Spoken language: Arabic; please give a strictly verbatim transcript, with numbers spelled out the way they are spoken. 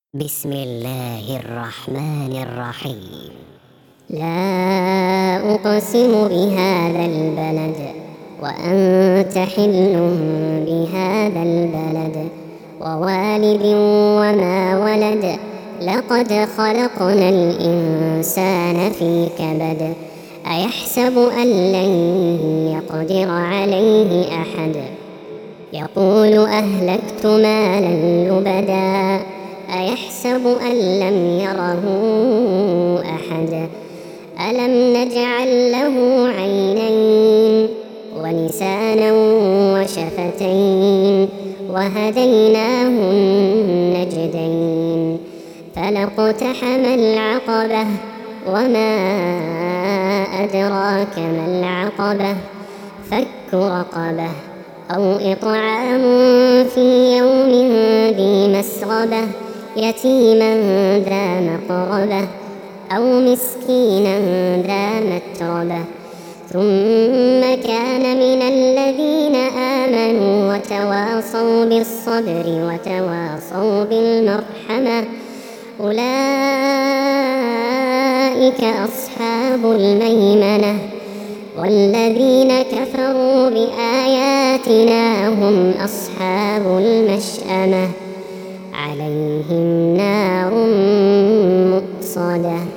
بسم الله الرحمن الرحيم. لا أقسم بهذا البلد وأنت حل بهذا البلد ووالد وما ولد لقد خلقنا الإنسان في كبد أيحسب أن لن يقدر عليه أحد يقول أهلكت مالا لبدا أيحسب أن لم يره أحد ألم نجعل له عينين ولسانا وشفتين وهديناه النجدين فلاقتحم العقبة وما أدراك ما العقبة فك رقبة أو إطعام في يوم ذي مسغبة يتيما ذا مقربة أو مسكينا ذا متربة ثم كان من الذين آمنوا وتواصوا بالصبر وتواصوا بالمرحمة أولئك أصحاب الميمنة والذين كفروا بآياتنا هم أصحاب المشأمة عليهم نار مؤصدة.